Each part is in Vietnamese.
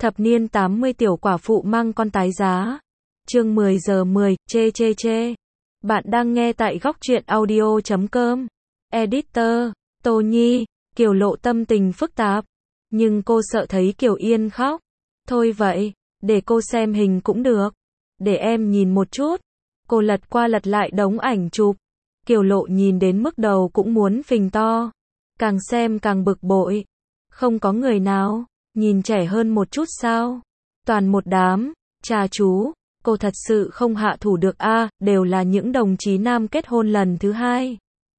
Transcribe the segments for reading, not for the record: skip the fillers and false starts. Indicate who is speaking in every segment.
Speaker 1: Thập niên 80 tiểu quả phụ mang con tái giá. Chương 10 giờ 10, chê. Bạn đang nghe tại góc truyện audio.com. Editor, Tô Nhi, Kiều Lộ tâm tình phức tạp. Nhưng cô sợ thấy Kiều Yên khóc. Thôi vậy, để cô xem hình cũng được. Để em nhìn một chút. Cô lật qua lật lại đống ảnh chụp. Kiều Lộ nhìn đến mức đầu cũng muốn phình to. Càng xem càng bực bội. Không có người nào nhìn trẻ hơn một chút sao? Toàn một đám cha chú, cô thật sự không hạ thủ được a, đều là những đồng chí nam kết hôn lần thứ hai.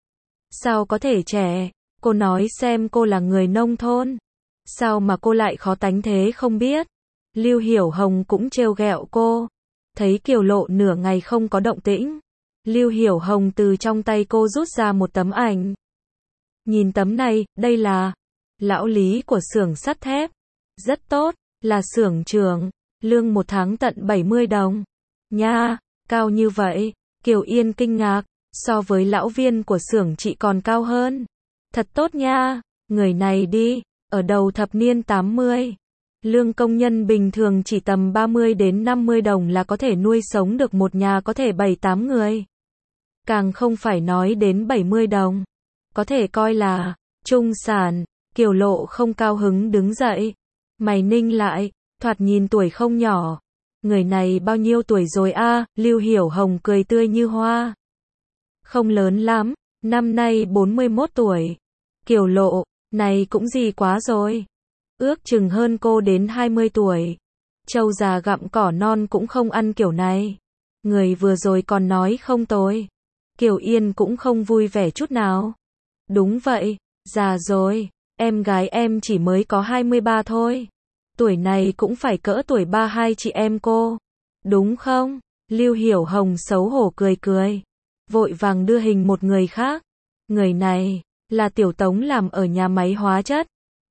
Speaker 1: Sao có thể trẻ? Cô nói xem cô là người nông thôn. Sao mà cô lại khó tánh thế không biết? Lưu Hiểu Hồng cũng trêu ghẹo cô. Thấy Kiều Lộ nửa ngày không có động tĩnh, Lưu Hiểu Hồng từ trong tay cô rút ra một tấm ảnh. Nhìn tấm này, đây là lão lý của xưởng sắt thép. Rất tốt, là xưởng trưởng, lương một tháng tận 70 đồng. Nha, cao như vậy. Kiều Yên kinh ngạc, so với lão viên của xưởng chị còn cao hơn. Thật tốt nha, người này đi, ở đầu thập niên 80. Lương công nhân bình thường chỉ tầm 30 đến 50 đồng là có thể nuôi sống được một nhà có thể 7-8 người. Càng không phải nói đến 70 đồng. Có thể coi là trung sản. Kiều Lộ không cao hứng đứng dậy. Mày ninh lại, thoạt nhìn tuổi không nhỏ. Người này bao nhiêu tuổi rồi a? Lưu Hiểu Hồng cười tươi như hoa. Không lớn lắm, năm nay 41 tuổi. Kiều Lộ, này cũng gì quá rồi. Ước chừng hơn cô đến 20 tuổi. Trâu già gặm cỏ non cũng không ăn kiểu này. Người vừa rồi còn nói không tồi. Kiều Yên cũng không vui vẻ chút nào. Đúng vậy, già rồi. Em gái em chỉ mới có 23 thôi. Tuổi này cũng phải cỡ tuổi 32 chị em cô. Đúng không? Lưu Hiểu Hồng xấu hổ cười. Vội vàng đưa hình một người khác. Người này là Tiểu Tống làm ở nhà máy hóa chất.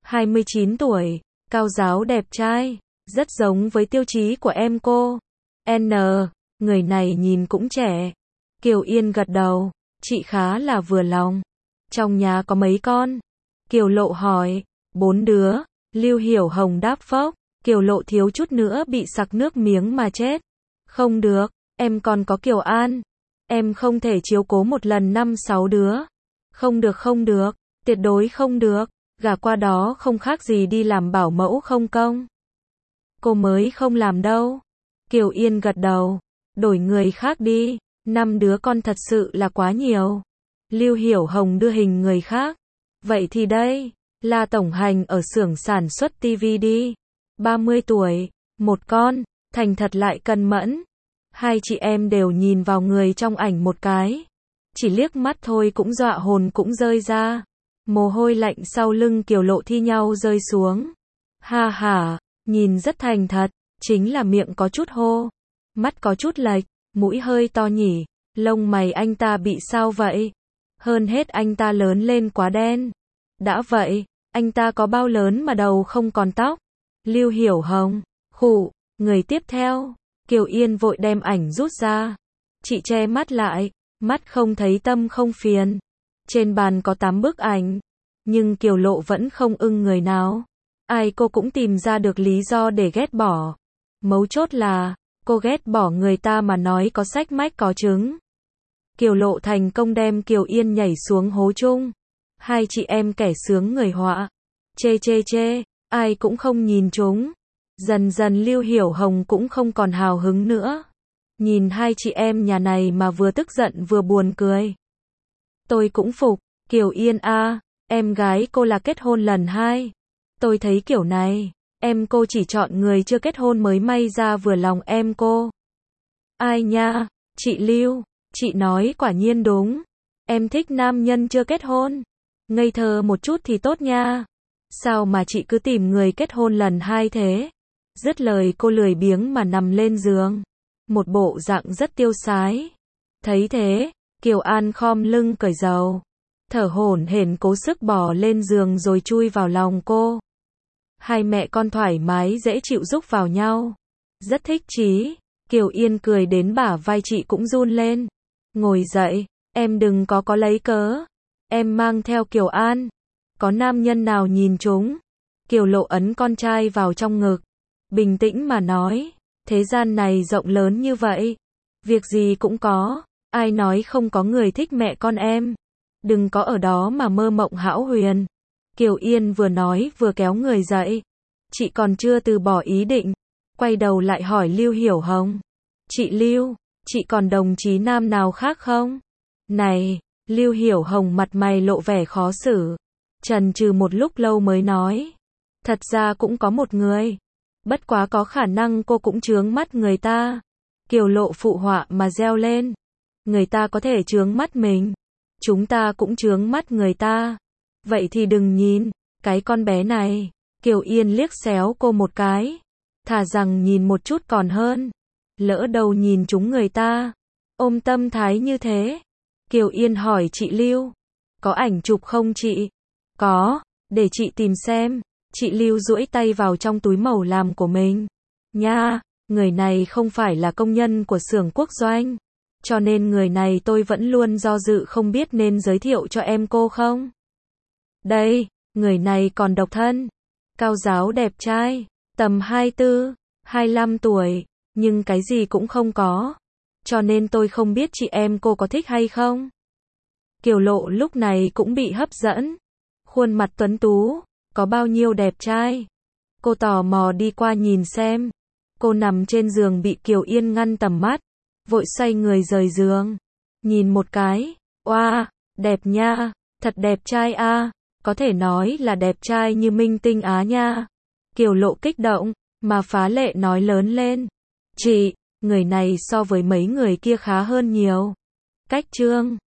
Speaker 1: 29 tuổi, cao ráo đẹp trai, rất giống với tiêu chí của em cô. Người này nhìn cũng trẻ. Kiều Yên gật đầu, chị khá là vừa lòng. Trong nhà có mấy con? Kiều Lộ hỏi. 4 đứa. Lưu Hiểu Hồng đáp phốc. Kiều Lộ thiếu chút nữa bị sặc nước miếng mà chết. Không được, em còn có Kiều An. Em không thể chiếu cố một lần 5-6 đứa. Không được, tuyệt đối không được. Gả qua đó không khác gì đi làm bảo mẫu không công. Cô mới không làm đâu. Kiều Yên gật đầu. Đổi người khác đi. 5 đứa con thật sự là quá nhiều. Lưu Hiểu Hồng đưa hình người khác. Vậy thì đây, là tổng hành ở xưởng sản xuất TV đi. 30 tuổi, một con, thành thật lại cân mẫn. Hai chị em đều nhìn vào người trong ảnh một cái. Chỉ liếc mắt thôi cũng dọa hồn cũng rơi ra. Mồ hôi lạnh sau lưng Kiều Lộ thi nhau rơi xuống. Ha ha, nhìn rất thành thật, chính là miệng có chút hô. Mắt có chút lệch, mũi hơi to nhỉ. Lông mày anh ta bị sao vậy? Hơn hết anh ta lớn lên quá đen. Đã vậy, anh ta có bao lớn mà đầu không còn tóc? Lưu Hiểu Hồng, khụ, người tiếp theo. Kiều Yên vội đem ảnh rút ra. Chị che mắt lại, mắt không thấy tâm không phiền. Trên bàn có 8 bức ảnh. Nhưng Kiều Lộ vẫn không ưng người nào. Ai cô cũng tìm ra được lý do để ghét bỏ. Mấu chốt là, cô ghét bỏ người ta mà nói có sách mách có chứng. Kiều Lộ thành công đem Kiều Yên nhảy xuống hố chung. Hai chị em kẻ sướng người họa. Chê, ai cũng không nhìn chúng. Dần dần Lưu Hiểu Hồng cũng không còn hào hứng nữa. Nhìn hai chị em nhà này mà vừa tức giận vừa buồn cười. Tôi cũng phục, Kiều Yên a, em gái cô là kết hôn lần 2. Tôi thấy kiểu này, em cô chỉ chọn người chưa kết hôn mới may ra vừa lòng em cô. Ai nha, chị Lưu, chị nói quả nhiên đúng. Em thích nam nhân chưa kết hôn. Ngây thơ một chút thì tốt nha. Sao mà chị cứ tìm người kết hôn lần 2 thế? Dứt lời cô lười biếng mà nằm lên giường. Một bộ dạng rất tiêu sái. Thấy thế, Kiều An khom lưng cởi giàu. Thở hổn hển cố sức bò lên giường rồi chui vào lòng cô. Hai mẹ con thoải mái dễ chịu rúc vào nhau. Rất thích chí. Kiều Yên cười đến bả vai chị cũng run lên. Ngồi dậy, em đừng có lấy cớ. Em mang theo Kiều An. Có nam nhân nào nhìn chúng? Kiều Lộ ấn con trai vào trong ngực. bình tĩnh mà nói, thế gian này rộng lớn như vậy, việc gì cũng có, ai nói không có người thích mẹ con em, đừng có ở đó mà mơ mộng hão huyền. Kiều Yên vừa nói vừa kéo người dậy, chị còn chưa từ bỏ ý định, quay đầu lại hỏi Lưu Hiểu Hồng, chị Lưu, chị còn đồng chí nam nào khác không? Này, Lưu Hiểu Hồng mặt mày lộ vẻ khó xử, chần chừ một lúc lâu mới nói, thật ra cũng có một người, bất quá có khả năng cô cũng chướng mắt người ta. Kiều Lộ phụ họa mà reo lên, người ta có thể chướng mắt mình, chúng ta cũng chướng mắt người ta, vậy thì đừng nhìn, cái con bé này. Kiều Yên liếc xéo cô một cái, thà rằng nhìn một chút còn hơn, lỡ đâu nhìn chúng người ta, ôm tâm thái như thế. Kiều Yên hỏi chị Lưu, có ảnh chụp không chị? Có, để chị tìm xem. Chị Lưu duỗi tay vào trong túi màu làm của mình. Nha, người này không phải là công nhân của xưởng quốc doanh, cho nên người này tôi vẫn luôn do dự không biết nên giới thiệu cho em cô không. Đây, người này còn độc thân, cao ráo đẹp trai, tầm 24, 25 tuổi, nhưng cái gì cũng không có, cho nên tôi không biết chị em cô có thích hay không. Kiều Lộ lúc này cũng bị hấp dẫn, khuôn mặt tuấn tú, có bao nhiêu đẹp trai. Cô tò mò đi qua nhìn xem, cô nằm trên giường bị Kiều Yên ngăn tầm mắt, vội xoay người rời giường, nhìn một cái, oa, đẹp nha, thật đẹp trai a, có thể nói là đẹp trai như minh tinh Á nha. Kiều Lộ kích động, mà phá lệ nói lớn lên, chị, người này so với mấy người kia khá hơn nhiều. Cách trương